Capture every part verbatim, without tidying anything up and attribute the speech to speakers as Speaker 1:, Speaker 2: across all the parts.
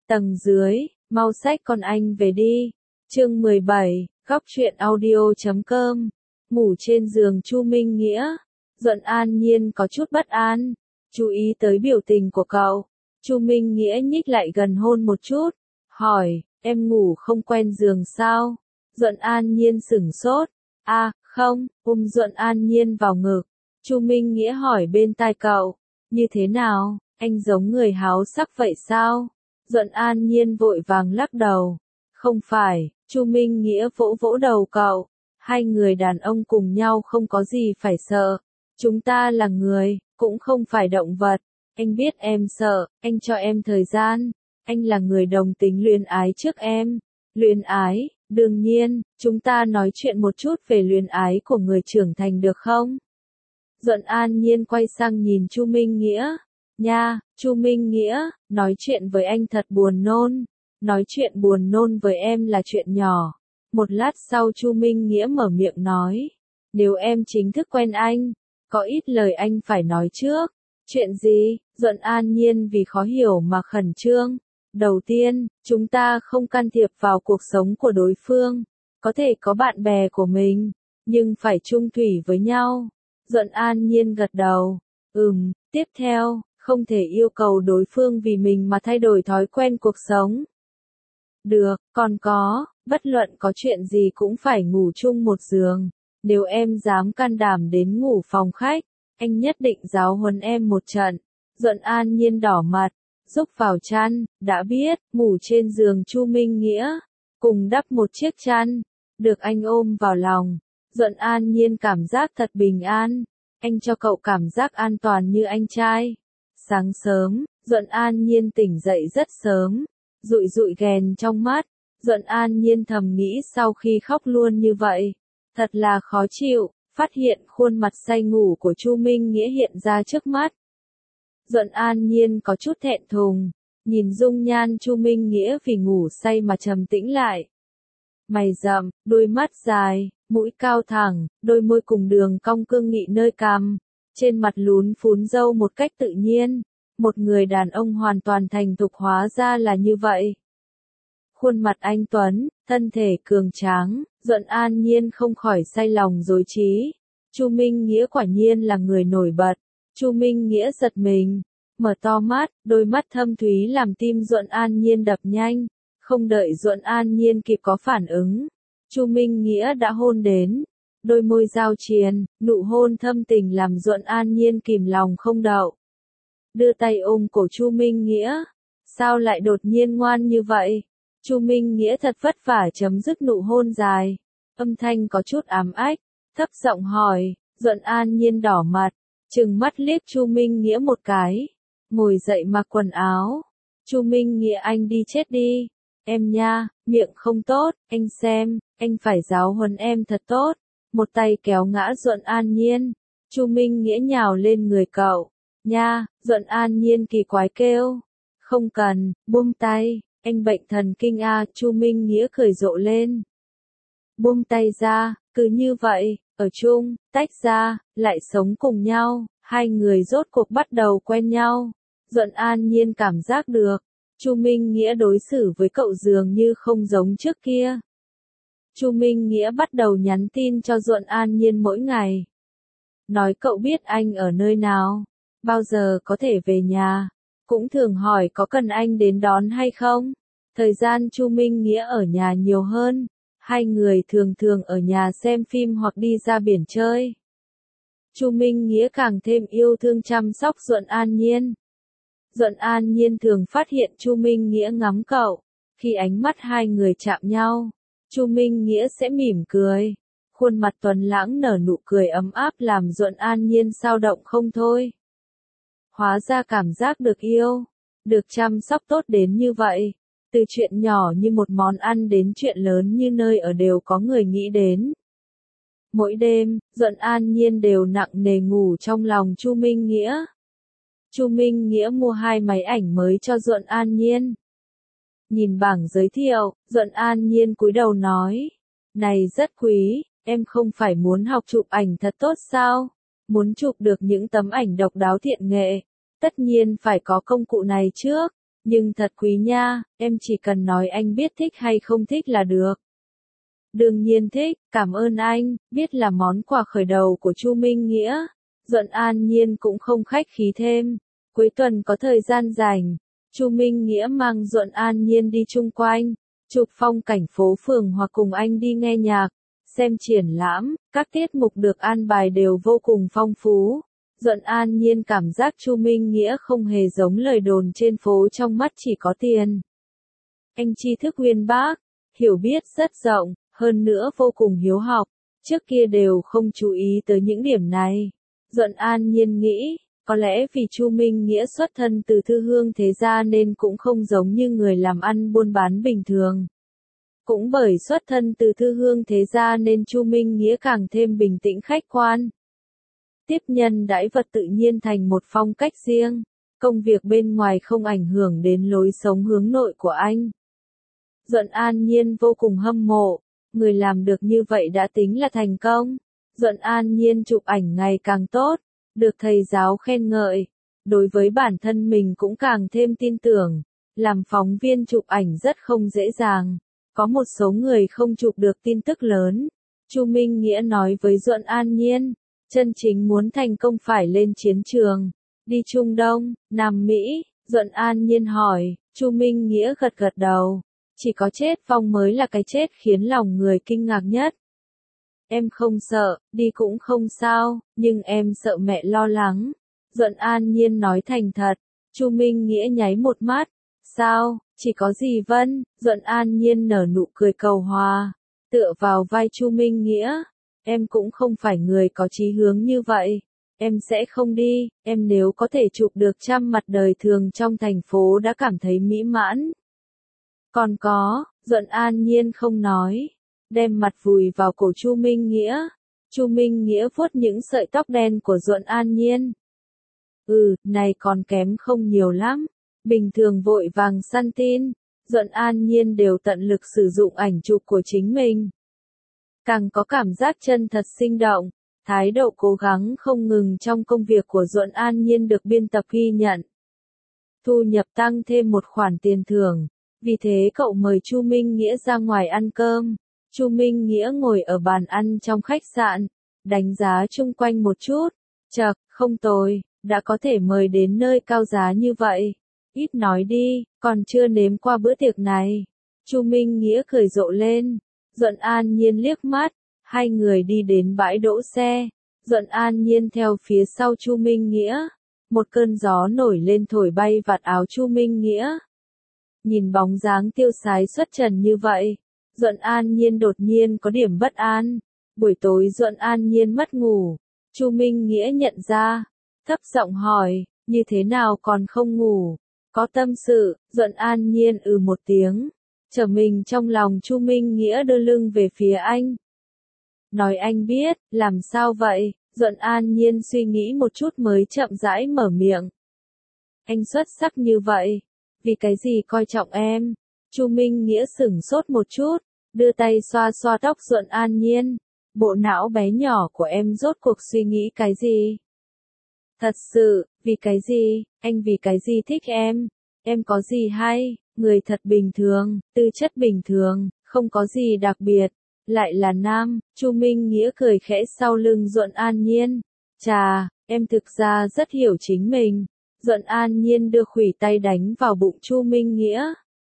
Speaker 1: Tầng dưới, mau xách con anh về đi. Chương mười bảy, góc truyện audio chấm com. Ngủ trên giường Chu Minh Nghĩa. Duẫn An Nhiên có chút bất an, chú ý tới biểu tình của cậu. Chu Minh Nghĩa nhích lại gần hôn một chút, hỏi, em ngủ không quen giường sao? Duẫn An Nhiên sửng sốt, a, à, không, ôm Duẫn An Nhiên vào ngực. Chu Minh Nghĩa hỏi bên tai cậu, như thế nào, anh giống người háo sắc vậy sao? Duẫn An Nhiên vội vàng lắc đầu, không phải. Chu Minh Nghĩa vỗ vỗ đầu cậu, hai người đàn ông cùng nhau không có gì phải sợ. Chúng ta là người, cũng không phải động vật. Anh biết em sợ, anh cho em thời gian. Anh là người đồng tính luyến ái trước em. Luyến ái, đương nhiên, chúng ta nói chuyện một chút về luyến ái của người trưởng thành được không? Duẫn An Nhiên quay sang nhìn Chu Minh Nghĩa. Nha, Chu Minh Nghĩa, nói chuyện với anh thật buồn nôn. Nói chuyện buồn nôn với em là chuyện nhỏ. Một lát sau Chu Minh Nghĩa mở miệng nói. Nếu em chính thức quen anh, có ít lời anh phải nói trước. Chuyện gì? Duẫn An Nhiên vì khó hiểu mà khẩn trương. Đầu tiên, chúng ta không can thiệp vào cuộc sống của đối phương. Có thể có bạn bè của mình, nhưng phải chung thủy với nhau. Duẫn An Nhiên gật đầu. Ừm, tiếp theo, không thể yêu cầu đối phương vì mình mà thay đổi thói quen cuộc sống. Được, còn có, bất luận có chuyện gì cũng phải ngủ chung một giường. Nếu em dám can đảm đến ngủ phòng khách, anh nhất định giáo huấn em một trận. Duẫn An Nhiên đỏ mặt, rúc vào chăn, đã biết, ngủ trên giường Chu Minh Nghĩa, cùng đắp một chiếc chăn, được anh ôm vào lòng. Duẫn An Nhiên cảm giác thật bình an, anh cho cậu cảm giác an toàn như anh trai. Sáng sớm, Duẫn An Nhiên tỉnh dậy rất sớm. Dụi dụi ghèn trong mắt, Duẫn An Nhiên thầm nghĩ sau khi khóc luôn như vậy, thật là khó chịu, phát hiện khuôn mặt say ngủ của Chu Minh Nghĩa hiện ra trước mắt. Duẫn An Nhiên có chút thẹn thùng, nhìn dung nhan Chu Minh Nghĩa vì ngủ say mà trầm tĩnh lại. Mày rậm, đôi mắt dài, mũi cao thẳng, đôi môi cùng đường cong cương nghị nơi cằm, trên mặt lún phún râu một cách tự nhiên. Một người đàn ông hoàn toàn thành thục hóa ra là như vậy. Khuôn mặt anh tuấn, thân thể cường tráng, Duẫn An Nhiên không khỏi say lòng rối trí. Chu Minh Nghĩa quả nhiên là người nổi bật. Chu Minh Nghĩa giật mình, mở to mắt, đôi mắt thâm thúy làm tim Duẫn An Nhiên đập nhanh. Không đợi Duẫn An Nhiên kịp có phản ứng, Chu Minh Nghĩa đã hôn đến. Đôi môi giao triền, nụ hôn thâm tình làm Duẫn An Nhiên kìm lòng không đậu. Đưa tay ôm cổ Chu Minh Nghĩa. Sao lại đột nhiên ngoan như vậy? Chu Minh Nghĩa thật vất vả chấm dứt nụ hôn dài. Âm thanh có chút ám ách, thấp giọng hỏi. Duẫn An Nhiên đỏ mặt, trừng mắt liếc Chu Minh Nghĩa một cái. Ngồi dậy mặc quần áo. Chu Minh Nghĩa anh đi chết đi. Em nha, miệng không tốt, anh xem, anh phải giáo huấn em thật tốt. Một tay kéo ngã Duẫn An Nhiên. Chu Minh Nghĩa nhào lên người cậu. Nha, Duẫn An Nhiên kỳ quái kêu. Không cần, buông tay, anh bệnh thần kinh a, Chu Minh Nghĩa cười rộ lên. Buông tay ra, cứ như vậy, ở chung, tách ra, lại sống cùng nhau, hai người rốt cuộc bắt đầu quen nhau. Duẫn An Nhiên cảm giác được, Chu Minh Nghĩa đối xử với cậu dường như không giống trước kia. Chu Minh Nghĩa bắt đầu nhắn tin cho Duẫn An Nhiên mỗi ngày. Nói cậu biết anh ở nơi nào. Bao giờ có thể về nhà, cũng thường hỏi có cần anh đến đón hay không. Thời gian Chu Minh Nghĩa ở nhà nhiều hơn, hai người thường thường ở nhà xem phim hoặc đi ra biển chơi. Chu Minh Nghĩa càng thêm yêu thương chăm sóc Duẫn An Nhiên. Duẫn An Nhiên thường phát hiện Chu Minh Nghĩa ngắm cậu, khi ánh mắt hai người chạm nhau, Chu Minh Nghĩa sẽ mỉm cười. Khuôn mặt tuấn lãng nở nụ cười ấm áp làm Duẫn An Nhiên sao động không thôi. Hóa ra cảm giác được yêu, được chăm sóc tốt đến như vậy. Từ chuyện nhỏ như một món ăn đến chuyện lớn như nơi ở đều có người nghĩ đến. Mỗi đêm, Duẫn An Nhiên đều nặng nề ngủ trong lòng Chu Minh Nghĩa. Chu Minh Nghĩa mua hai máy ảnh mới cho Duẫn An Nhiên. Nhìn bảng giới thiệu, Duẫn An Nhiên cúi đầu nói. Này rất quý, em không phải muốn học chụp ảnh thật tốt sao? Muốn chụp được những tấm ảnh độc đáo thiện nghệ, tất nhiên phải có công cụ này trước. Nhưng thật quý nha, em chỉ cần nói anh biết thích hay không thích là được. Đương nhiên thích, cảm ơn anh, biết là món quà khởi đầu của Chu Minh Nghĩa. Duận An Nhiên cũng không khách khí thêm. Cuối tuần có thời gian rảnh, Chu Minh Nghĩa mang Duận An Nhiên đi chung quanh, chụp phong cảnh phố phường hoặc cùng anh đi nghe nhạc, xem triển lãm, các tiết mục được an bài đều vô cùng phong phú. Duận An Nhiên cảm giác Chu Minh Nghĩa không hề giống lời đồn trên phố trong mắt chỉ có tiền. Anh tri thức uyên bác, hiểu biết rất rộng, hơn nữa vô cùng hiếu học, trước kia đều không chú ý tới những điểm này. Duận An Nhiên nghĩ, có lẽ vì Chu Minh Nghĩa xuất thân từ thư hương thế gia nên cũng không giống như người làm ăn buôn bán bình thường. Cũng bởi xuất thân từ thư hương thế gia nên Chu Minh Nghĩa càng thêm bình tĩnh khách quan. Tiếp nhân đãi vật tự nhiên thành một phong cách riêng, công việc bên ngoài không ảnh hưởng đến lối sống hướng nội của anh. Duận An Nhiên vô cùng hâm mộ, người làm được như vậy đã tính là thành công. Duận An Nhiên chụp ảnh ngày càng tốt, được thầy giáo khen ngợi, đối với bản thân mình cũng càng thêm tin tưởng, làm phóng viên chụp ảnh rất không dễ dàng, có một số người không chụp được tin tức lớn. Chu Minh Nghĩa nói với Duận An Nhiên, chân chính muốn thành công phải lên chiến trường, đi Trung Đông, Nam Mỹ. Duận An Nhiên hỏi, Chu Minh Nghĩa gật gật đầu, chỉ có chết vong mới là cái chết khiến lòng người kinh ngạc nhất. Em không sợ, đi cũng không sao, nhưng em sợ mẹ lo lắng. Duận An Nhiên nói thành thật. Chu Minh Nghĩa nháy một mắt. Sao, chỉ có gì Vân? Duận An Nhiên nở nụ cười cầu hòa, tựa vào vai Chu Minh Nghĩa. Em cũng không phải người có chí hướng như vậy. Em sẽ không đi, em nếu có thể chụp được trăm mặt đời thường trong thành phố đã cảm thấy mỹ mãn. Còn có, Duận An Nhiên không nói, đem mặt vùi vào cổ Chu Minh Nghĩa. Chu Minh Nghĩa vuốt những sợi tóc đen của Duận An Nhiên. Ừ, này còn kém không nhiều lắm. Bình thường vội vàng săn tin, Duận An Nhiên đều tận lực sử dụng ảnh chụp của chính mình. Càng có cảm giác chân thật sinh động, thái độ cố gắng không ngừng trong công việc của Duận An Nhiên được biên tập ghi nhận. Thu nhập tăng thêm một khoản tiền thưởng, vì thế cậu mời Chu Minh Nghĩa ra ngoài ăn cơm. Chu Minh Nghĩa ngồi ở bàn ăn trong khách sạn, đánh giá chung quanh một chút. Chậc, không tồi, đã có thể mời đến nơi cao giá như vậy. Ít nói đi, còn chưa nếm qua bữa tiệc này. Chu Minh Nghĩa cười rộ lên. Duận An Nhiên liếc mắt, hai người đi đến bãi đỗ xe. Duận An Nhiên theo phía sau Chu Minh Nghĩa. Một cơn gió nổi lên thổi bay vạt áo Chu Minh Nghĩa. Nhìn bóng dáng tiêu sái xuất trần như vậy, Duận An Nhiên đột nhiên có điểm bất an. Buổi tối Duận An Nhiên mất ngủ, Chu Minh Nghĩa nhận ra, thấp giọng hỏi, như thế nào còn không ngủ? Có tâm sự? Duận An Nhiên ừ một tiếng, trở mình trong lòng Chu Minh Nghĩa đưa lưng về phía anh. Nói anh biết, làm sao vậy? Duận An Nhiên suy nghĩ một chút mới chậm rãi mở miệng. Anh xuất sắc như vậy, vì cái gì coi trọng em? Chu Minh Nghĩa sửng sốt một chút, đưa tay xoa xoa tóc Duận An Nhiên. Bộ não bé nhỏ của em rốt cuộc suy nghĩ cái gì? Thật sự, vì cái gì? Anh vì cái gì thích em? Em có gì hay? Người thật bình thường, tư chất bình thường, không có gì đặc biệt. Lại là nam. Chu Minh Nghĩa cười khẽ sau lưng Duận An Nhiên. Chà, em thực ra rất hiểu chính mình. Duận An Nhiên đưa khuỷu tay đánh vào bụng Chu Minh Nghĩa.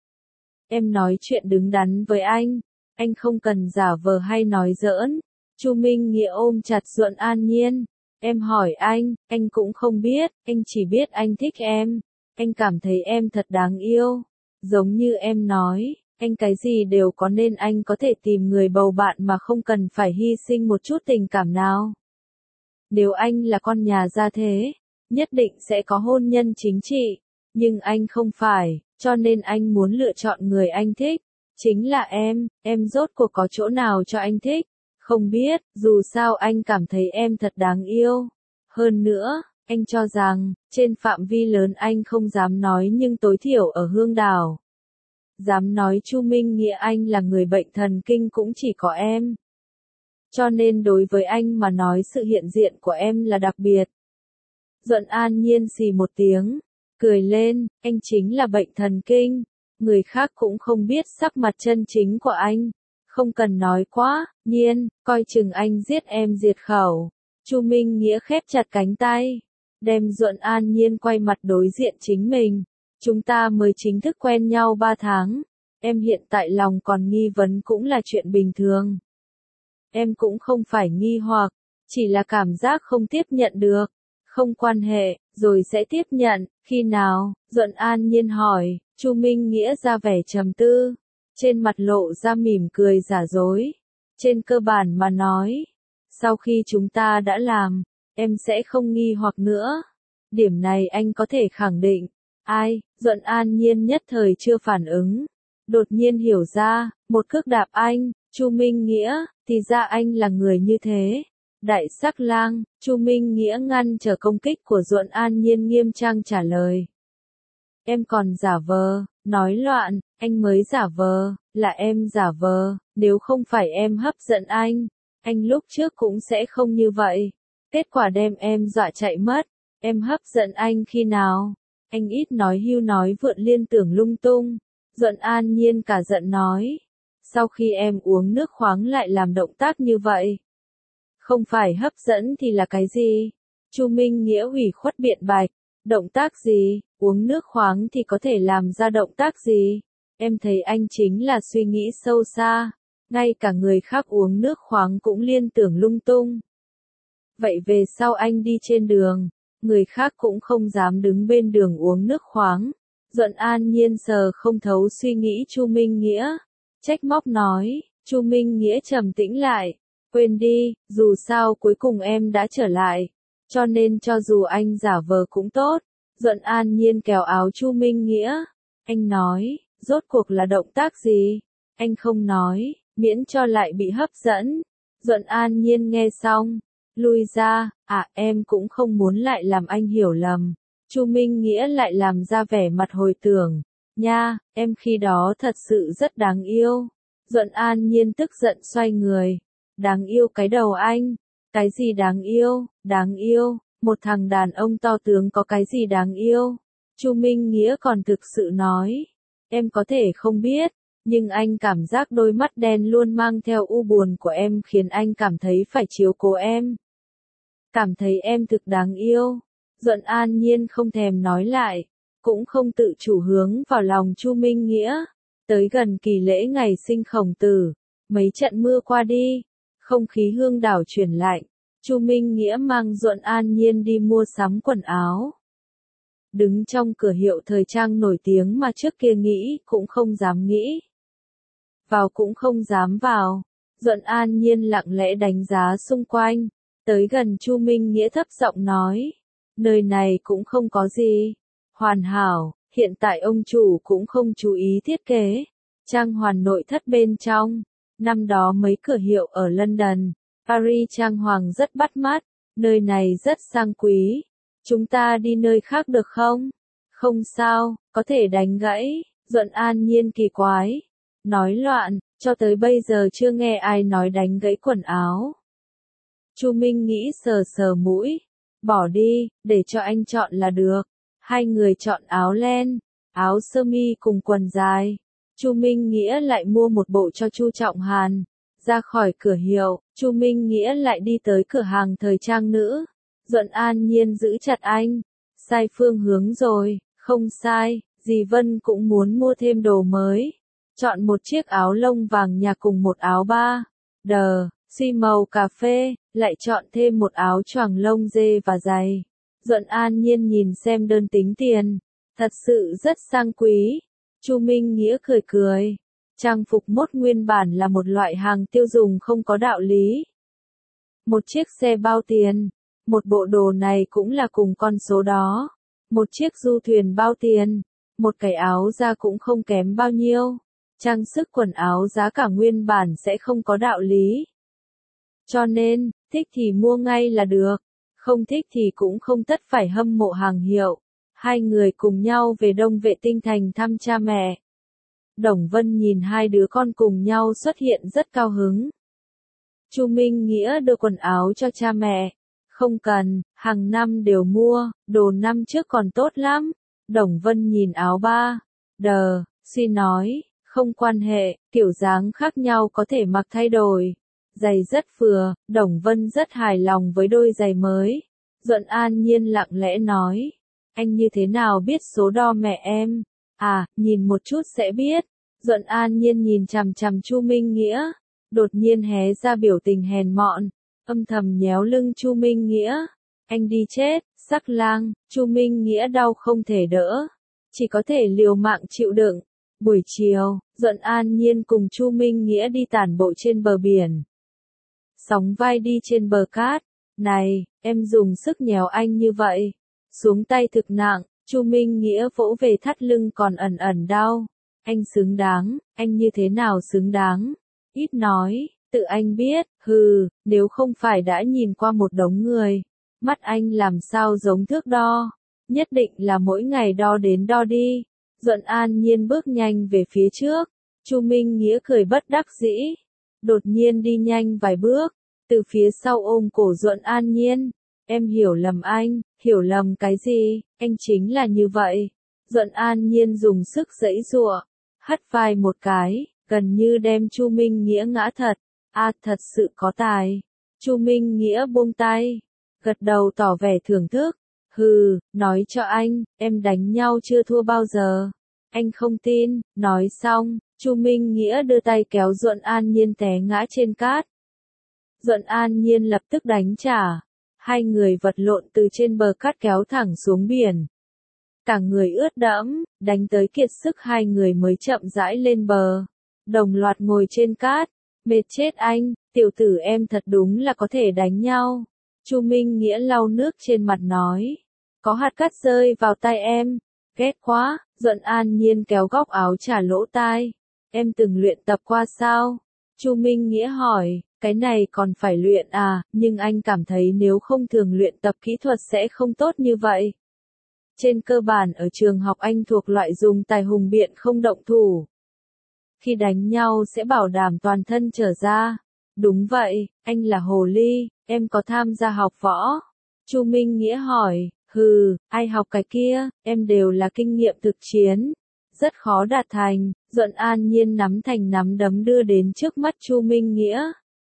Speaker 1: Em nói chuyện đứng đắn với anh, anh không cần giả vờ hay nói giỡn. Chu Minh Nghĩa ôm chặt Duận An Nhiên. Em hỏi anh, anh cũng không biết, anh chỉ biết anh thích em. Anh cảm thấy em thật đáng yêu. Giống như em nói, anh cái gì đều có nên anh có thể tìm người bầu bạn mà không cần phải hy sinh một chút tình cảm nào. Nếu anh là con nhà gia thế, nhất định sẽ có hôn nhân chính trị. Nhưng anh không phải, cho nên anh muốn lựa chọn người anh thích. Chính là em, em rốt cuộc có chỗ nào cho anh thích? Không biết, dù sao anh cảm thấy em thật đáng yêu. Hơn nữa, anh cho rằng, trên phạm vi lớn anh không dám nói nhưng tối thiểu ở Hương Đảo. Dám nói Chu Minh Nghĩa anh là người bệnh thần kinh cũng chỉ có em. Cho nên đối với anh mà nói sự hiện diện của em là đặc biệt. Duận An Nhiên xì một tiếng, cười lên, anh chính là bệnh thần kinh. Người khác cũng không biết sắc mặt chân chính của anh. Không cần nói quá, Nhiên, coi chừng anh giết em diệt khẩu. Chu Minh Nghĩa khép chặt cánh tay, đem Duẫn An Nhiên quay mặt đối diện chính mình. Chúng ta mới chính thức quen nhau ba tháng. Em hiện tại lòng còn nghi vấn cũng là chuyện bình thường. Em cũng không phải nghi hoặc, chỉ là cảm giác không tiếp nhận được. Không quan hệ, rồi sẽ tiếp nhận, khi nào? Duẫn An Nhiên hỏi. Chu Minh Nghĩa ra vẻ trầm tư, trên mặt lộ ra mỉm cười giả dối. Trên cơ bản mà nói, sau khi chúng ta đã làm, em sẽ không nghi hoặc nữa. Điểm này anh có thể khẳng định. Ai? Duẫn An Nhiên nhất thời chưa phản ứng. Đột nhiên hiểu ra, một cước đạp anh. Chu Minh Nghĩa, thì ra anh là người như thế. Đại sắc lang. Chu Minh Nghĩa ngăn trở công kích của Duẫn An Nhiên, nghiêm trang trả lời. Em còn giả vờ, nói loạn, anh mới giả vờ, là em giả vờ, nếu không phải em hấp dẫn anh, anh lúc trước cũng sẽ không như vậy. Kết quả đem em dọa chạy mất, em hấp dẫn anh khi nào? Anh ít nói hưu nói vượn, liên tưởng lung tung. Duẫn An Nhiên cả giận nói, sau khi em uống nước khoáng lại làm động tác như vậy. Không phải hấp dẫn thì là cái gì? Chu Minh Nghĩa ủy khuất biện bạch. Động tác gì? Uống nước khoáng thì có thể làm ra động tác gì? Em thấy anh chính là suy nghĩ sâu xa. Ngay cả người khác uống nước khoáng cũng liên tưởng lung tung. Vậy về sau anh đi trên đường, người khác cũng không dám đứng bên đường uống nước khoáng. Duẫn An Nhiên sờ không thấu suy nghĩ Chu Minh Nghĩa. Trách móc nói. Chu Minh Nghĩa trầm tĩnh lại. Quên đi, dù sao cuối cùng em đã trở lại. Cho nên cho dù anh giả vờ cũng tốt. Duẫn An Nhiên kéo áo Chu Minh Nghĩa. Anh nói, rốt cuộc là động tác gì? Anh không nói, miễn cho lại bị hấp dẫn. Duẫn An Nhiên nghe xong, lui ra. À, em cũng không muốn lại làm anh hiểu lầm. Chu Minh Nghĩa lại làm ra vẻ mặt hồi tưởng. Nha, em khi đó thật sự rất đáng yêu. Duẫn An Nhiên tức giận xoay người. Đáng yêu cái đầu anh. Cái gì đáng yêu? Đáng yêu, một thằng đàn ông to tướng có cái gì đáng yêu? Chu Minh Nghĩa còn thực sự nói. Em có thể không biết, nhưng anh cảm giác đôi mắt đen luôn mang theo u buồn của em khiến anh cảm thấy phải chiếu cố em. Cảm thấy em thực đáng yêu. Duẫn An Nhiên không thèm nói lại, cũng không tự chủ hướng vào lòng Chu Minh Nghĩa. Tới gần kỳ lễ ngày sinh Khổng Tử, mấy trận mưa qua đi, không khí hương đảo chuyển lạnh. Chu Minh Nghĩa mang Duẫn An Nhiên đi mua sắm quần áo. Đứng trong cửa hiệu thời trang nổi tiếng mà trước kia nghĩ cũng không dám nghĩ. Vào cũng không dám vào. Duẫn An Nhiên lặng lẽ đánh giá xung quanh. Tới gần Chu Minh Nghĩa thấp giọng nói. Nơi này cũng không có gì. Hoàn hảo, hiện tại ông chủ cũng không chú ý thiết kế. Trang hoàn nội thất bên trong. Năm đó mấy cửa hiệu ở London, Paris trang hoàng rất bắt mắt, nơi này rất sang quý. Chúng ta đi nơi khác được không? Không sao, có thể đánh gãy. Duẫn An Nhiên kỳ quái. Nói loạn, cho tới bây giờ chưa nghe ai nói đánh gãy quần áo. Chu Minh nghĩ sờ sờ mũi. Bỏ đi, để cho anh chọn là được. Hai người chọn áo len, áo sơ mi cùng quần dài. Chu Minh Nghĩa lại mua một bộ cho Chu Trọng Hàn. Ra khỏi cửa hiệu, Chu Minh Nghĩa lại đi tới cửa hàng thời trang nữ. Duẫn An Nhiên giữ chặt anh. Sai phương hướng rồi, không sai, dì Vân cũng muốn mua thêm đồ mới. Chọn một chiếc áo lông vàng nhạt cùng một áo ba đờ, xi màu cà phê, lại chọn thêm một áo choàng lông dê và giày. Duẫn An Nhiên nhìn xem đơn tính tiền, thật sự rất sang quý. Chu Minh Nghĩa cười cười. Trang phục mốt nguyên bản là một loại hàng tiêu dùng không có đạo lý. Một chiếc xe bao tiền, một bộ đồ này cũng là cùng con số đó. Một chiếc du thuyền bao tiền, một cái áo da cũng không kém bao nhiêu. Trang sức quần áo giá cả nguyên bản sẽ không có đạo lý. Cho nên, thích thì mua ngay là được, không thích thì cũng không tất phải hâm mộ hàng hiệu. Hai người cùng nhau về Đông Vệ Tinh thành thăm cha mẹ. Đồng Vân nhìn hai đứa con cùng nhau xuất hiện rất cao hứng. Chu Minh Nghĩa đưa quần áo cho cha mẹ. Không cần, hàng năm đều mua, đồ năm trước còn tốt lắm. Đồng Vân nhìn áo ba. Đờ, suy nói, không quan hệ, kiểu dáng khác nhau có thể mặc thay đổi. Giày rất vừa, Đồng Vân rất hài lòng với đôi giày mới. Duẫn An Nhiên lặng lẽ nói, anh như thế nào biết số đo mẹ em? À, nhìn một chút sẽ biết. Duẫn An Nhiên nhìn chằm chằm Chu Minh Nghĩa, đột nhiên hé ra biểu tình hèn mọn, âm thầm nhéo lưng Chu Minh Nghĩa. Anh đi chết, sắc lang. Chu Minh Nghĩa đau không thể đỡ, chỉ có thể liều mạng chịu đựng. Buổi chiều, Duẫn An Nhiên cùng Chu Minh Nghĩa đi tản bộ trên bờ biển. Sóng vai đi trên bờ cát. Này, em dùng sức nhéo anh như vậy. Xuống tay thực nặng, Chu Minh Nghĩa vỗ về thắt lưng còn ẩn ẩn đau. Anh xứng đáng, anh như thế nào xứng đáng? Ít nói, tự anh biết, hừ, nếu không phải đã nhìn qua một đống người. Mắt anh làm sao giống thước đo. Nhất định là mỗi ngày đo đến đo đi. Duẫn An Nhiên bước nhanh về phía trước. Chu Minh Nghĩa cười bất đắc dĩ. Đột nhiên đi nhanh vài bước. Từ phía sau ôm cổ Duẫn An Nhiên. Em hiểu lầm anh, hiểu lầm cái gì, anh chính là như vậy. Duẫn An Nhiên dùng sức giãy giụa, hất vai một cái, gần như đem Chu Minh Nghĩa ngã thật. A à, thật sự có tài. Chu Minh Nghĩa buông tay, gật đầu tỏ vẻ thưởng thức. Hừ, nói cho anh, em đánh nhau chưa thua bao giờ. Anh không tin. Nói xong, Chu Minh Nghĩa đưa tay kéo Duẫn An Nhiên té ngã trên cát. Duẫn An Nhiên lập tức đánh trả. Hai người vật lộn từ trên bờ cát kéo thẳng xuống biển. Cả người ướt đẫm, đánh tới kiệt sức hai người mới chậm rãi lên bờ. Đồng loạt ngồi trên cát. Mệt chết anh, tiểu tử em thật đúng là có thể đánh nhau. Chu Minh Nghĩa lau nước trên mặt nói. Có hạt cát rơi vào tay em. Ghét quá. Duẫn An Nhiên kéo góc áo trả lỗ tai. Em từng luyện tập qua sao? Chu Minh Nghĩa hỏi. Cái này còn phải luyện à, nhưng anh cảm thấy nếu không thường luyện tập kỹ thuật sẽ không tốt như vậy. Trên cơ bản ở trường học anh thuộc loại dùng tài hùng biện không động thủ. Khi đánh nhau sẽ bảo đảm toàn thân trở ra. Đúng vậy, anh là hồ ly, em có tham gia học võ? Chu Minh Nghĩa hỏi. Hừ, ai học cái kia, em đều là kinh nghiệm thực chiến. Rất khó đạt thành. Duẫn An Nhiên nắm thành nắm đấm đưa đến trước mắt Chu Minh Nghĩa.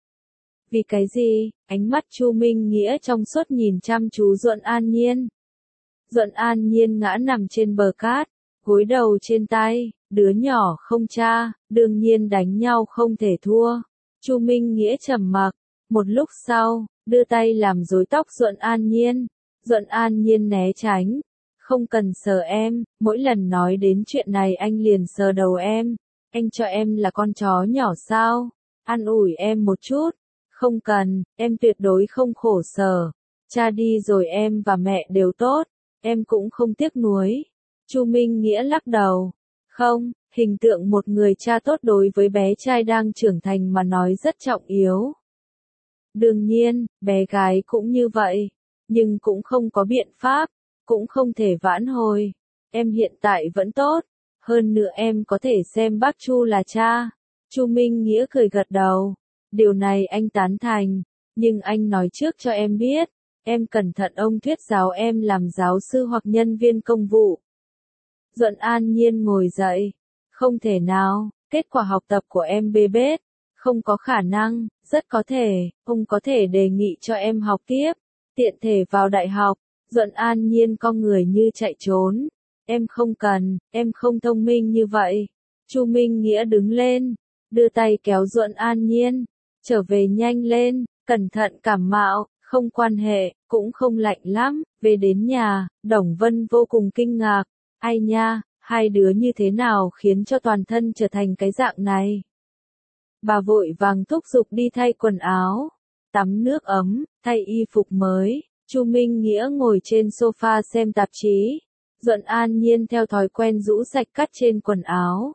Speaker 1: Vì cái gì? Ánh mắt Chu Minh Nghĩa trong suốt nhìn chăm chú Duẫn An Nhiên. Duẫn An Nhiên ngã nằm trên bờ cát, gối đầu trên tay, đứa nhỏ không cha, đương nhiên đánh nhau không thể thua. Chu Minh Nghĩa trầm mặc, một lúc sau, đưa tay làm rối tóc Duẫn An Nhiên. Duẫn An Nhiên né tránh. Không cần sờ em, mỗi lần nói đến chuyện này anh liền sờ đầu em. Anh cho em là con chó nhỏ sao? An ủi em một chút. Không cần, em tuyệt đối không khổ sở. Cha đi rồi em và mẹ đều tốt, em cũng không tiếc nuối. Chu Minh Nghĩa lắc đầu. Không, hình tượng một người cha tốt đối với bé trai đang trưởng thành mà nói rất trọng yếu. Đương nhiên, bé gái cũng như vậy, nhưng cũng không có biện pháp, cũng không thể vãn hồi. Em hiện tại vẫn tốt, hơn nữa em có thể xem bác Chu là cha. Chu Minh Nghĩa cười gật đầu. Điều này anh tán thành, nhưng anh nói trước cho em biết, em cẩn thận ông thuyết giáo em làm giáo sư hoặc nhân viên công vụ. Duẫn An Nhiên ngồi dậy. Không thể nào, kết quả học tập của em bê bết, không có khả năng, rất có thể, ông có thể đề nghị cho em học tiếp, tiện thể vào đại học. Duẫn An Nhiên con người như chạy trốn. Em không cần, em không thông minh như vậy. Chu Minh Nghĩa đứng lên, đưa tay kéo Duẫn An Nhiên. Trở về nhanh lên, cẩn thận cảm mạo, không quan hệ, cũng không lạnh lắm. Về đến nhà, Đồng Vân vô cùng kinh ngạc. Ai nha, hai đứa như thế nào khiến cho toàn thân trở thành cái dạng này? Bà vội vàng thúc giục đi thay quần áo, tắm nước ấm, thay y phục mới. Chu Minh Nghĩa ngồi trên sofa xem tạp chí. Duẫn An Nhiên theo thói quen rũ sạch cắt trên quần áo,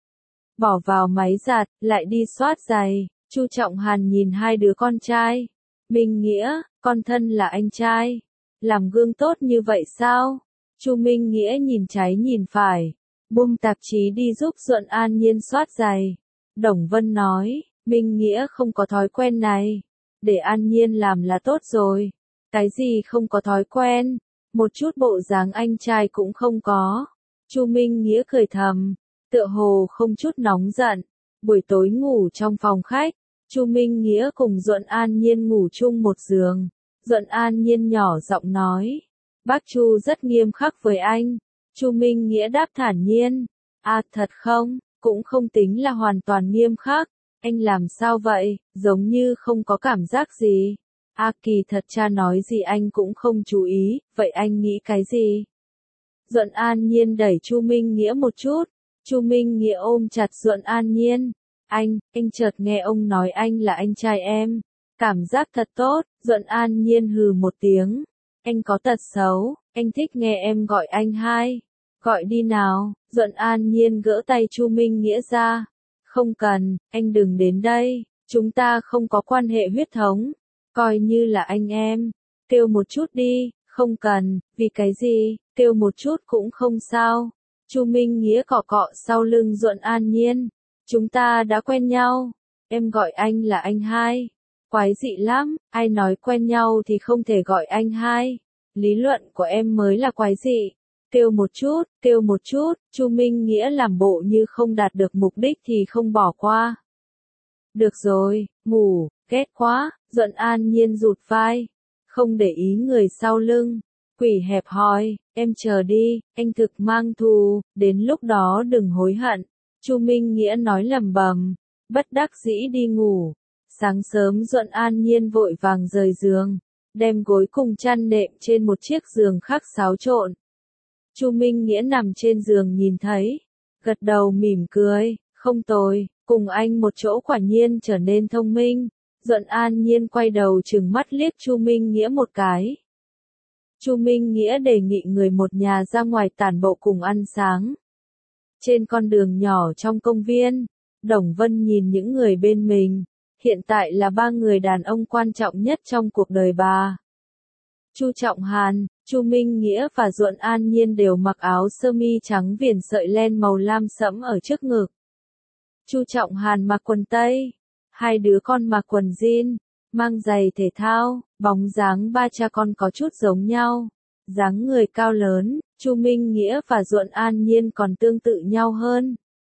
Speaker 1: bỏ vào máy giặt, lại đi xoát giày. Chu Trọng Hàn nhìn hai đứa con trai. Minh Nghĩa, con thân là anh trai, làm gương tốt như vậy sao? Chu Minh Nghĩa nhìn trái nhìn phải, buông tạp chí đi giúp Duẫn An Nhiên xoát giày. Đồng Vân nói, Minh Nghĩa không có thói quen này, để An Nhiên làm là tốt rồi. Cái gì không có thói quen? một chút bộ dáng anh trai cũng không có. Chu Minh Nghĩa cười thầm, tựa hồ không chút nóng giận. Buổi tối ngủ trong phòng khách, Chu Minh Nghĩa cùng Duẫn An Nhiên ngủ chung một giường. Duẫn An Nhiên nhỏ giọng nói, bác Chu rất nghiêm khắc với anh. Chu Minh Nghĩa đáp thản nhiên, à thật không, cũng không tính là hoàn toàn nghiêm khắc. Anh làm sao vậy, giống như không có cảm giác gì. A kỳ thật cha nói gì anh cũng không chú ý, vậy anh nghĩ cái gì? Duẫn An Nhiên đẩy Chu Minh Nghĩa một chút. Chu Minh Nghĩa ôm chặt Duẫn An Nhiên. Anh, anh chợt nghe ông nói anh là anh trai em. Cảm giác thật tốt. Duẫn An Nhiên hừ một tiếng. Anh có tật xấu, anh thích nghe em gọi anh hai. Gọi đi nào. Duẫn An Nhiên gỡ tay Chu Minh Nghĩa ra. Không cần, anh đừng đến đây. Chúng ta không có quan hệ huyết thống. Coi như là anh em. Kêu một chút đi. Không cần, vì cái gì, kêu một chút cũng không sao. Chu Minh Nghĩa cọ cọ sau lưng Duẫn An Nhiên. Chúng ta đã quen nhau. Em gọi anh là anh hai. Quái dị lắm, ai nói quen nhau thì không thể gọi anh hai. Lý luận của em mới là quái dị. Kêu một chút, kêu một chút, Chu Minh Nghĩa làm bộ như không đạt được mục đích thì không bỏ qua. Được rồi, ngủ, ghét quá, Duẫn An Nhiên rụt vai. Không để ý người sau lưng. Quỷ hẹp hòi, em chờ đi, anh thực mang thù, đến lúc đó đừng hối hận. Chu Minh Nghĩa nói lẩm bẩm, bất đắc dĩ đi ngủ. Sáng sớm Duẫn An Nhiên vội vàng rời giường, đem gối cùng chăn nệm trên một chiếc giường khác xáo trộn. Chu Minh Nghĩa nằm trên giường nhìn thấy, gật đầu mỉm cười, không tồi, cùng anh một chỗ quả nhiên trở nên thông minh. Duẫn An Nhiên quay đầu trừng mắt liếc Chu Minh Nghĩa một cái. Chu Minh Nghĩa đề nghị người một nhà ra ngoài tản bộ cùng ăn sáng. Trên con đường nhỏ trong công viên, Đồng Vân nhìn những người bên mình, hiện tại là ba người đàn ông quan trọng nhất trong cuộc đời bà. Chu Trọng Hàn, Chu Minh Nghĩa và Duẫn An Nhiên đều mặc áo sơ mi trắng viền sợi len màu lam sẫm ở trước ngực. Chu Trọng Hàn mặc quần tây, hai đứa con mặc quần jean, mang giày thể thao, bóng dáng ba cha con có chút giống nhau. Dáng người cao lớn, Chu Minh Nghĩa và Duẫn An Nhiên còn tương tự nhau hơn.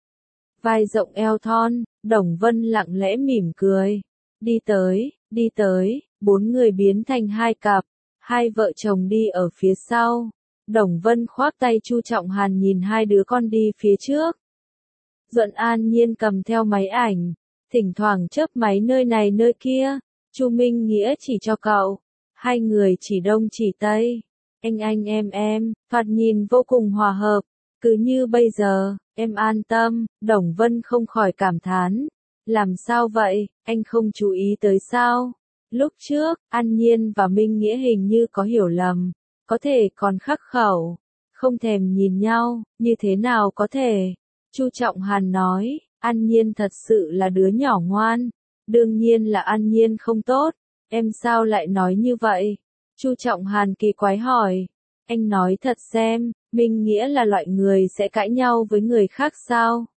Speaker 1: Vai rộng eo thon, Đồng Vân lặng lẽ mỉm cười. Đi tới, đi tới, bốn người biến thành hai cặp, hai vợ chồng đi ở phía sau. Đồng Vân khoác tay Chu Trọng Hàn nhìn hai đứa con đi phía trước. Duẫn An Nhiên cầm theo máy ảnh, thỉnh thoảng chớp máy nơi này nơi kia. Chu Minh Nghĩa chỉ cho cậu, hai người chỉ đông chỉ tây. Anh anh em em, thoạt nhìn vô cùng hòa hợp, cứ như bây giờ, em an tâm. Đồng Vân không khỏi cảm thán. Làm sao vậy, anh không chú ý tới sao? Lúc trước, An Nhiên và Minh Nghĩa hình như có hiểu lầm, có thể còn khắc khẩu, không thèm nhìn nhau, như thế nào có thể? Chu Trọng Hàn nói, An Nhiên thật sự là đứa nhỏ ngoan, đương nhiên là An Nhiên không tốt, em sao lại nói như vậy? Chu Trọng Hàn kỳ quái hỏi, anh nói thật xem, Minh Nghĩa là loại người sẽ cãi nhau với người khác sao?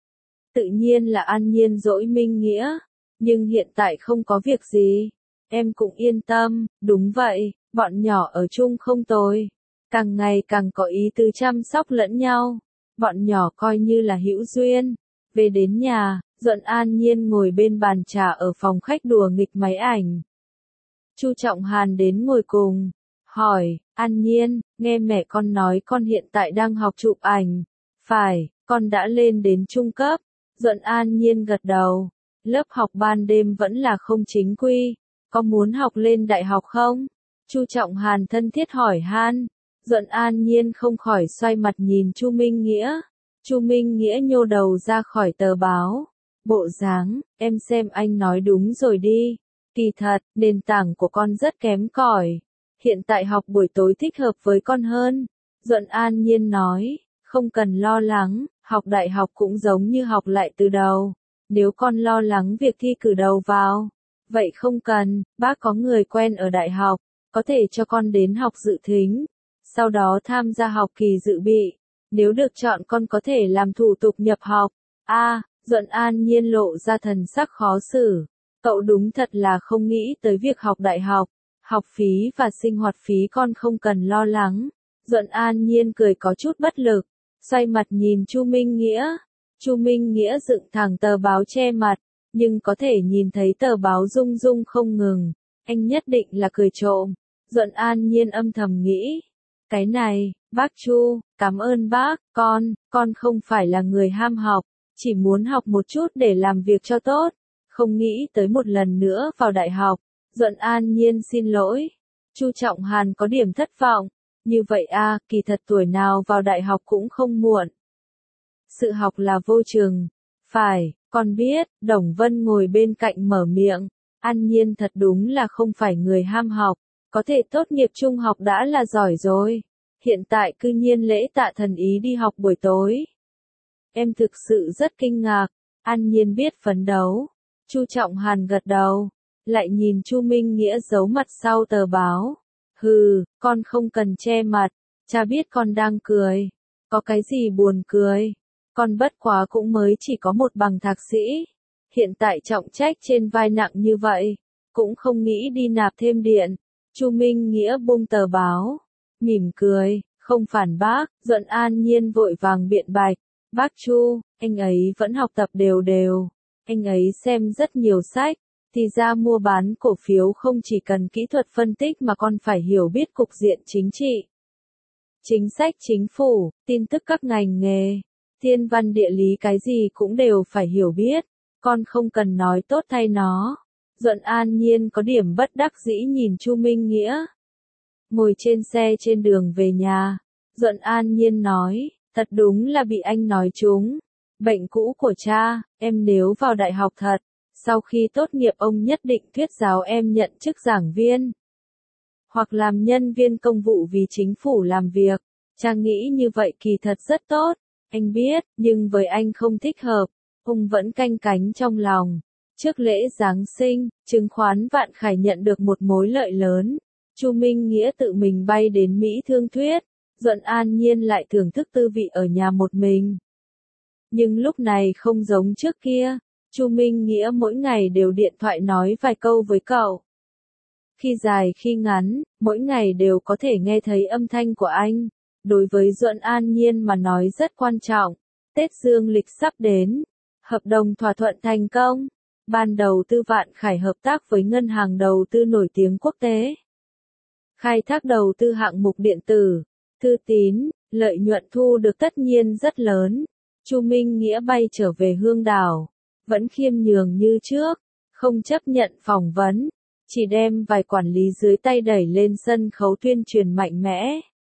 Speaker 1: Tự nhiên là An Nhiên dỗi Minh Nghĩa, nhưng hiện tại không có việc gì, em cũng yên tâm. Đúng vậy, bọn nhỏ ở chung không tồi, càng ngày càng có ý tứ chăm sóc lẫn nhau, bọn nhỏ coi như là hữu duyên. Về đến nhà, Duẫn An Nhiên ngồi bên bàn trà ở phòng khách đùa nghịch máy ảnh. Chu Trọng Hàn đến ngồi cùng, hỏi, An Nhiên, nghe mẹ con nói con hiện tại đang học chụp ảnh. Phải, con đã lên đến trung cấp. Duẫn An Nhiên gật đầu, lớp học ban đêm vẫn là không chính quy, có muốn học lên đại học không? Chu Trọng Hàn thân thiết hỏi han. Duẫn An Nhiên không khỏi xoay mặt nhìn Chu Minh Nghĩa. Chu Minh Nghĩa nhô đầu ra khỏi tờ báo. Bộ dáng, em xem anh nói đúng rồi đi. Kỳ thật, nền tảng của con rất kém cỏi. Hiện tại học buổi tối thích hợp với con hơn. Duẫn An Nhiên nói, không cần lo lắng, học đại học cũng giống như học lại từ đầu. Nếu con lo lắng việc thi cử đầu vào, vậy không cần, bác có người quen ở đại học, có thể cho con đến học dự thính. Sau đó tham gia học kỳ dự bị. Nếu được chọn con có thể làm thủ tục nhập học. A, à, Duẫn An Nhiên lộ ra thần sắc khó xử. Cậu đúng thật là không nghĩ tới việc học đại học. Học phí và sinh hoạt phí con không cần lo lắng. Duẫn An Nhiên cười có chút bất lực, xoay mặt nhìn Chu Minh Nghĩa. Chu Minh Nghĩa dựng thẳng tờ báo che mặt, nhưng có thể nhìn thấy tờ báo rung rung không ngừng. Anh nhất định là cười trộm. Duẫn An Nhiên âm thầm nghĩ. Cái này, bác Chu, cảm ơn bác, con, con không phải là người ham học, chỉ muốn học một chút để làm việc cho tốt, không nghĩ tới một lần nữa vào đại học. Duẫn An Nhiên xin lỗi. Chu Trọng Hàn có điểm thất vọng. Như vậy à, kỳ thật tuổi nào vào đại học cũng không muộn. Sự học là vô chừng. Phải, con biết, Đồng Vân ngồi bên cạnh mở miệng. An Nhiên thật đúng là không phải người ham học, có thể tốt nghiệp trung học đã là giỏi rồi. Hiện tại cư nhiên lễ tạ thần ý đi học buổi tối. Em thực sự rất kinh ngạc. An Nhiên biết phấn đấu. Chu Trọng Hàn gật đầu, lại nhìn Chu Minh Nghĩa giấu mặt sau tờ báo. Hừ, con không cần che mặt, cha biết con đang cười. Có cái gì buồn cười? Con bất quá cũng mới chỉ có một bằng thạc sĩ. Hiện tại trọng trách trên vai nặng như vậy, cũng không nghĩ đi nạp thêm điện. Chu Minh Nghĩa buông tờ báo, mỉm cười, không phản bác. Duẫn An Nhiên vội vàng biện bạch. Bác Chu, anh ấy vẫn học tập đều đều. Anh ấy xem rất nhiều sách. Thì ra mua bán cổ phiếu không chỉ cần kỹ thuật phân tích mà còn phải hiểu biết cục diện chính trị, chính sách chính phủ, tin tức các ngành nghề, thiên văn địa lý cái gì cũng đều phải hiểu biết. Con không cần nói tốt thay nó. Duẫn An Nhiên có điểm bất đắc dĩ nhìn Chu Minh Nghĩa. Ngồi trên xe trên đường về nhà, Duẫn An Nhiên nói, thật đúng là bị anh nói trúng. Bệnh cũ của cha, em nếu vào đại học thật, sau khi tốt nghiệp ông nhất định thuyết giáo em nhận chức giảng viên, hoặc làm nhân viên công vụ vì chính phủ làm việc. Cha nghĩ như vậy kỳ thật rất tốt, anh biết, nhưng với anh không thích hợp. Ông vẫn canh cánh trong lòng. Trước lễ Giáng sinh, chứng khoán Vạn Khải nhận được một mối lợi lớn. Chu Minh Nghĩa tự mình bay đến Mỹ thương thuyết. Duẫn An Nhiên lại thưởng thức tư vị ở nhà một mình. Nhưng lúc này không giống trước kia. Chu Minh Nghĩa mỗi ngày đều điện thoại nói vài câu với cậu. Khi dài khi ngắn, mỗi ngày đều có thể nghe thấy âm thanh của anh. Đối với Duẫn An Nhiên mà nói rất quan trọng. Tết dương lịch sắp đến. Hợp đồng thỏa thuận thành công. Ban đầu tư Vạn Khải hợp tác với ngân hàng đầu tư nổi tiếng quốc tế. Khai thác đầu tư hạng mục điện tử, thư tín, lợi nhuận thu được tất nhiên rất lớn. Chu Minh Nghĩa bay trở về Hương Đảo. Vẫn khiêm nhường như trước, không chấp nhận phỏng vấn, chỉ đem vài quản lý dưới tay đẩy lên sân khấu tuyên truyền mạnh mẽ.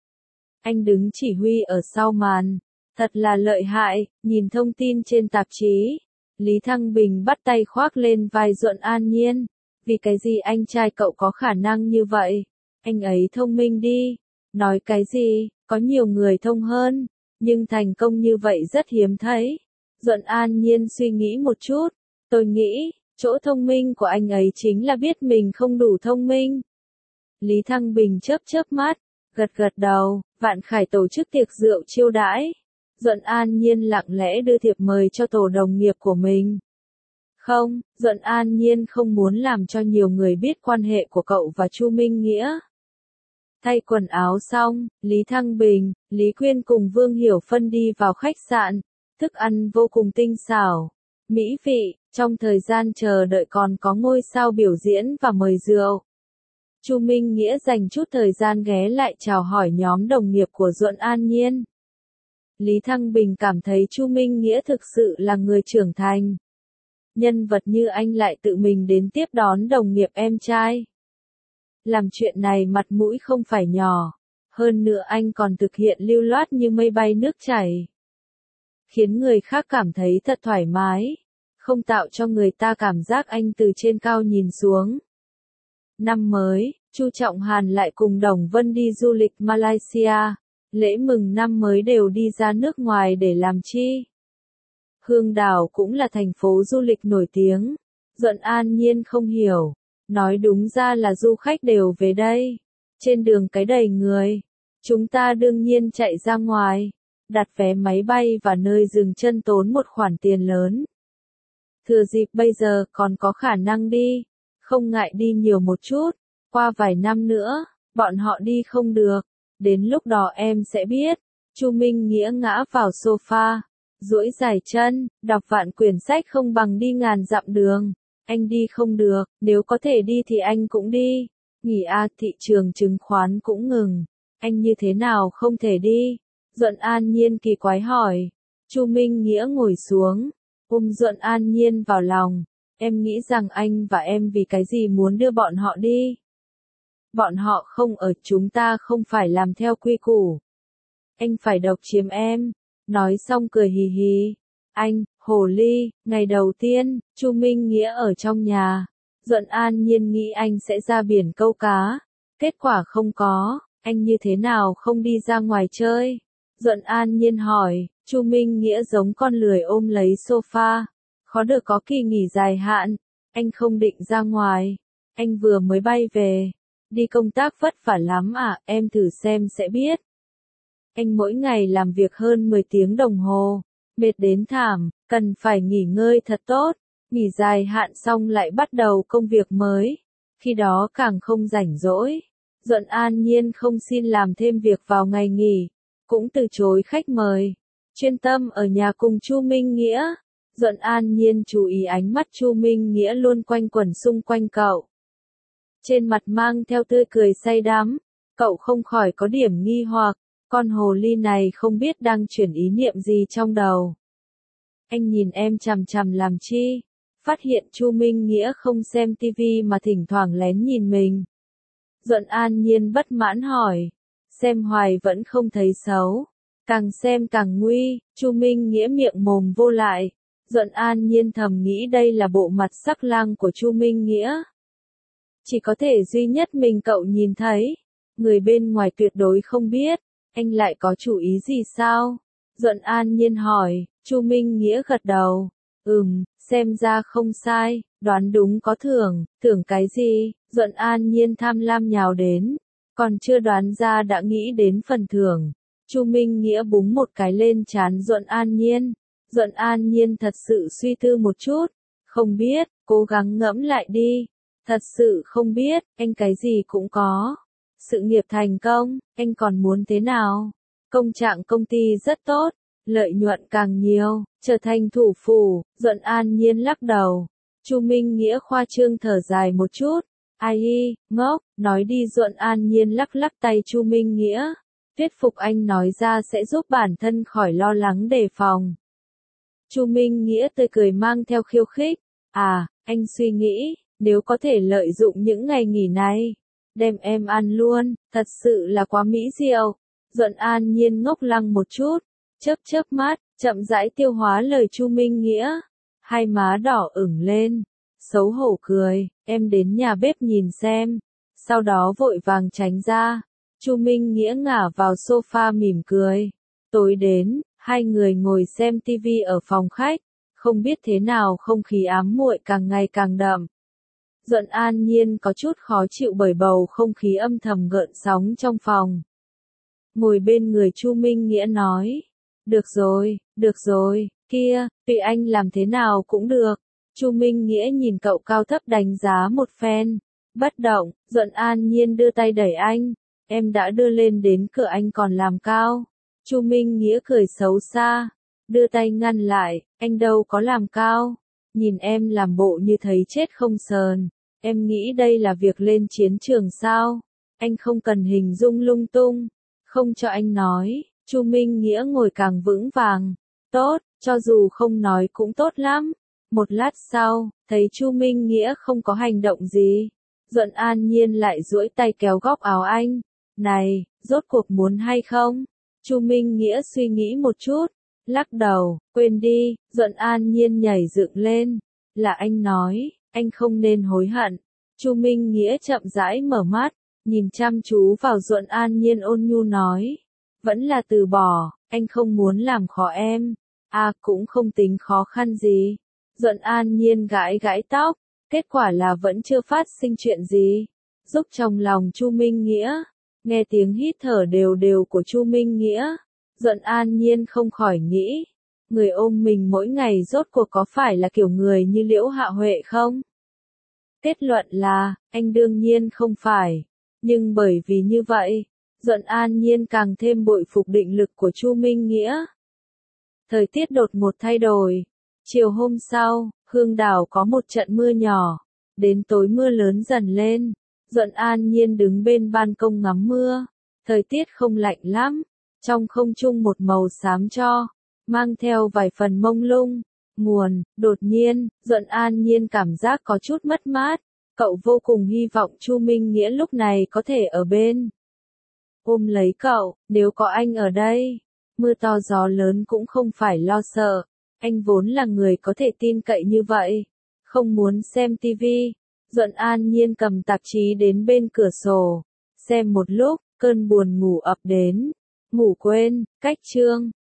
Speaker 1: Anh đứng chỉ huy ở sau màn, thật là lợi hại. Nhìn thông tin trên tạp chí, Lý Thăng Bình bắt tay khoác lên vai Duẫn An Nhiên. Vì cái gì anh trai cậu có khả năng như vậy? Anh ấy thông minh đi. Nói cái gì, có nhiều người thông hơn, nhưng thành công như vậy rất hiếm thấy. Duẫn An Nhiên suy nghĩ một chút, tôi nghĩ, chỗ thông minh của anh ấy chính là biết mình không đủ thông minh. Lý Thăng Bình chớp chớp mắt, gật gật đầu. Vạn Khải tổ chức tiệc rượu chiêu đãi. Duẫn An Nhiên lặng lẽ đưa thiệp mời cho tổ đồng nghiệp của mình. Không, Duẫn An Nhiên không muốn làm cho nhiều người biết quan hệ của cậu và Chu Minh Nghĩa. Thay quần áo xong, Lý Thăng Bình, Lý Quyên cùng Vương Hiểu Phân đi vào khách sạn. Thức ăn vô cùng tinh xảo, mỹ vị. Trong thời gian chờ đợi còn có ngôi sao biểu diễn và mời rượu. Chu Minh Nghĩa dành chút thời gian ghé lại chào hỏi nhóm đồng nghiệp của Duẫn An Nhiên. Lý Thăng Bình cảm thấy Chu Minh Nghĩa thực sự là người trưởng thành. Nhân vật như anh lại tự mình đến tiếp đón đồng nghiệp em trai. Làm chuyện này mặt mũi không phải nhỏ. Hơn nữa anh còn thực hiện lưu loát như mây bay nước chảy. Khiến người khác cảm thấy thật thoải mái. Không tạo cho người ta cảm giác anh từ trên cao nhìn xuống. Năm mới, Chu Trọng Hàn lại cùng Đồng Vân đi du lịch Malaysia. Lễ mừng năm mới đều đi ra nước ngoài để làm chi? Hương Đảo cũng là thành phố du lịch nổi tiếng. Duẫn An Nhiên không hiểu. Nói đúng ra là du khách đều về đây. Trên đường cái đầy người. Chúng ta đương nhiên chạy ra ngoài. Đặt vé máy bay và nơi dừng chân tốn một khoản tiền lớn. Thừa dịp bây giờ còn có khả năng đi. Không ngại đi nhiều một chút. Qua vài năm nữa, bọn họ đi không được. Đến lúc đó em sẽ biết. Chu Minh Nghĩa ngã vào sofa, duỗi dài chân, đọc vạn quyển sách không bằng đi ngàn dặm đường. Anh đi không được, nếu có thể đi thì anh cũng đi. Nghỉ a, thị trường chứng khoán cũng ngừng. Anh như thế nào không thể đi? Duận An Nhiên kỳ quái hỏi. Chu Minh Nghĩa ngồi xuống, ôm Duận An Nhiên vào lòng. Em nghĩ rằng anh và em vì cái gì muốn đưa bọn họ đi? Bọn họ không ở, chúng ta không phải làm theo quy củ. Anh phải độc chiếm em. Nói xong cười hì hì. Anh, hồ ly, ngày đầu tiên, Chu Minh Nghĩa ở trong nhà. Duận An Nhiên nghĩ anh sẽ ra biển câu cá. Kết quả không có, anh như thế nào không đi ra ngoài chơi? Duận An Nhiên hỏi, Chu Minh Nghĩa giống con lười ôm lấy sofa. Khó được có kỳ nghỉ dài hạn, anh không định ra ngoài. Anh vừa mới bay về. Đi công tác vất vả lắm à, em thử xem sẽ biết. Anh mỗi ngày làm việc hơn mười tiếng đồng hồ, mệt đến thảm, cần phải nghỉ ngơi thật tốt, nghỉ dài hạn xong lại bắt đầu công việc mới, khi đó càng không rảnh rỗi. Duận An Nhiên không xin làm thêm việc vào ngày nghỉ, cũng từ chối khách mời, chuyên tâm ở nhà cùng Chu Minh Nghĩa. Duận An Nhiên chú ý ánh mắt Chu Minh Nghĩa luôn quanh quẩn xung quanh cậu. Trên mặt mang theo tươi cười say đắm, cậu không khỏi có điểm nghi hoặc. Con hồ ly này không biết đang chuyển ý niệm gì trong đầu. Anh nhìn em chằm chằm làm chi? Phát hiện Chu Minh Nghĩa không xem tivi mà thỉnh thoảng lén nhìn mình. Duận An Nhiên bất mãn hỏi. Xem hoài vẫn không thấy xấu. Càng xem càng nguy, Chu Minh Nghĩa miệng mồm vô lại. Duận An Nhiên thầm nghĩ đây là bộ mặt sắc lang của Chu Minh Nghĩa. Chỉ có thể duy nhất mình cậu nhìn thấy. Người bên ngoài tuyệt đối không biết. Anh lại có chủ ý gì sao? Duận An Nhiên hỏi. Chu Minh Nghĩa gật đầu. Ừm, xem ra không sai, đoán đúng có thưởng. Thưởng cái gì? Duận An Nhiên tham lam nhào đến. Còn chưa đoán ra đã nghĩ đến phần thưởng. Chu Minh Nghĩa búng một cái lên trán Duận An Nhiên. Duận An Nhiên thật sự suy tư một chút. Không biết, cố gắng ngẫm lại đi. Thật sự không biết, anh cái gì cũng có. Sự nghiệp thành công, anh còn muốn thế nào? Công trạng công ty rất tốt, lợi nhuận càng nhiều, trở thành thủ phủ. Duận An Nhiên lắc đầu. Chu Minh Nghĩa khoa trương thở dài một chút. Ai y, ngốc, nói đi. Duận An Nhiên lắc lắc tay Chu Minh Nghĩa. Thuyết phục anh nói ra sẽ giúp bản thân khỏi lo lắng đề phòng. Chu Minh Nghĩa tươi cười mang theo khiêu khích. À, anh suy nghĩ, nếu có thể lợi dụng những ngày nghỉ này, đem em ăn luôn, thật sự là quá mỹ diệu. Duận An Nhiên ngốc lăng một chút, chớp chớp mắt, chậm rãi tiêu hóa lời Chu Minh Nghĩa. Hai má đỏ ửng lên, xấu hổ cười, em đến nhà bếp nhìn xem. Sau đó vội vàng tránh ra. Chu Minh Nghĩa ngả vào sofa mỉm cười. Tối đến, hai người ngồi xem tivi ở phòng khách, không biết thế nào không khí ám muội càng ngày càng đậm. Duận An Nhiên có chút khó chịu bởi bầu không khí âm thầm gợn sóng trong phòng. Ngồi bên người Chu Minh Nghĩa nói. Được rồi, được rồi, kia, tùy anh làm thế nào cũng được. Chu Minh Nghĩa nhìn cậu cao thấp đánh giá một phen. Bất động, Duận An Nhiên đưa tay đẩy anh. Em đã đưa lên đến cửa anh còn làm cao. Chu Minh Nghĩa cười xấu xa. Đưa tay ngăn lại, anh đâu có làm cao. Nhìn em làm bộ như thấy chết không sờn. Em nghĩ đây là việc lên chiến trường sao? Anh không cần hình dung lung tung. Không cho anh nói. Chu Minh Nghĩa ngồi càng vững vàng. Tốt, cho dù không nói cũng tốt lắm. Một lát sau, thấy Chu Minh Nghĩa không có hành động gì. Duận An Nhiên lại duỗi tay kéo góc áo anh. Này, rốt cuộc muốn hay không? Chu Minh Nghĩa suy nghĩ một chút. Lắc đầu, quên đi. Duận An Nhiên nhảy dựng lên. Là anh nói, anh không nên hối hận. Chu Minh Nghĩa chậm rãi mở mắt, nhìn chăm chú vào Duận An Nhiên ôn nhu nói. Vẫn là từ bỏ, anh không muốn làm khó em. À, cũng không tính khó khăn gì. Duận An Nhiên gãi gãi tóc, kết quả là vẫn chưa phát sinh chuyện gì. Giúp trong lòng Chu Minh Nghĩa, nghe tiếng hít thở đều đều của Chu Minh Nghĩa. Duận An Nhiên không khỏi nghĩ, người ôm mình mỗi ngày rốt cuộc có phải là kiểu người như Liễu Hạ Huệ không? Kết luận là, anh đương nhiên không phải. Nhưng bởi vì như vậy, Duẫn An Nhiên càng thêm bội phục định lực của Chu Minh Nghĩa. Thời tiết đột ngột thay đổi. Chiều hôm sau, Hương Đảo có một trận mưa nhỏ. Đến tối mưa lớn dần lên. Duẫn An Nhiên đứng bên ban công ngắm mưa. Thời tiết không lạnh lắm. Trong không trung một màu xám cho, mang theo vài phần mông lung. Nguồn, đột nhiên, Duẫn An Nhiên cảm giác có chút mất mát. Cậu vô cùng hy vọng Chu Minh Nghĩa lúc này có thể ở bên. Ôm lấy cậu, nếu có anh ở đây, mưa to gió lớn cũng không phải lo sợ. Anh vốn là người có thể tin cậy như vậy. Không muốn xem tivi, Duẫn An Nhiên cầm tạp chí đến bên cửa sổ. Xem một lúc, cơn buồn ngủ ập đến. Ngủ quên, cách chương.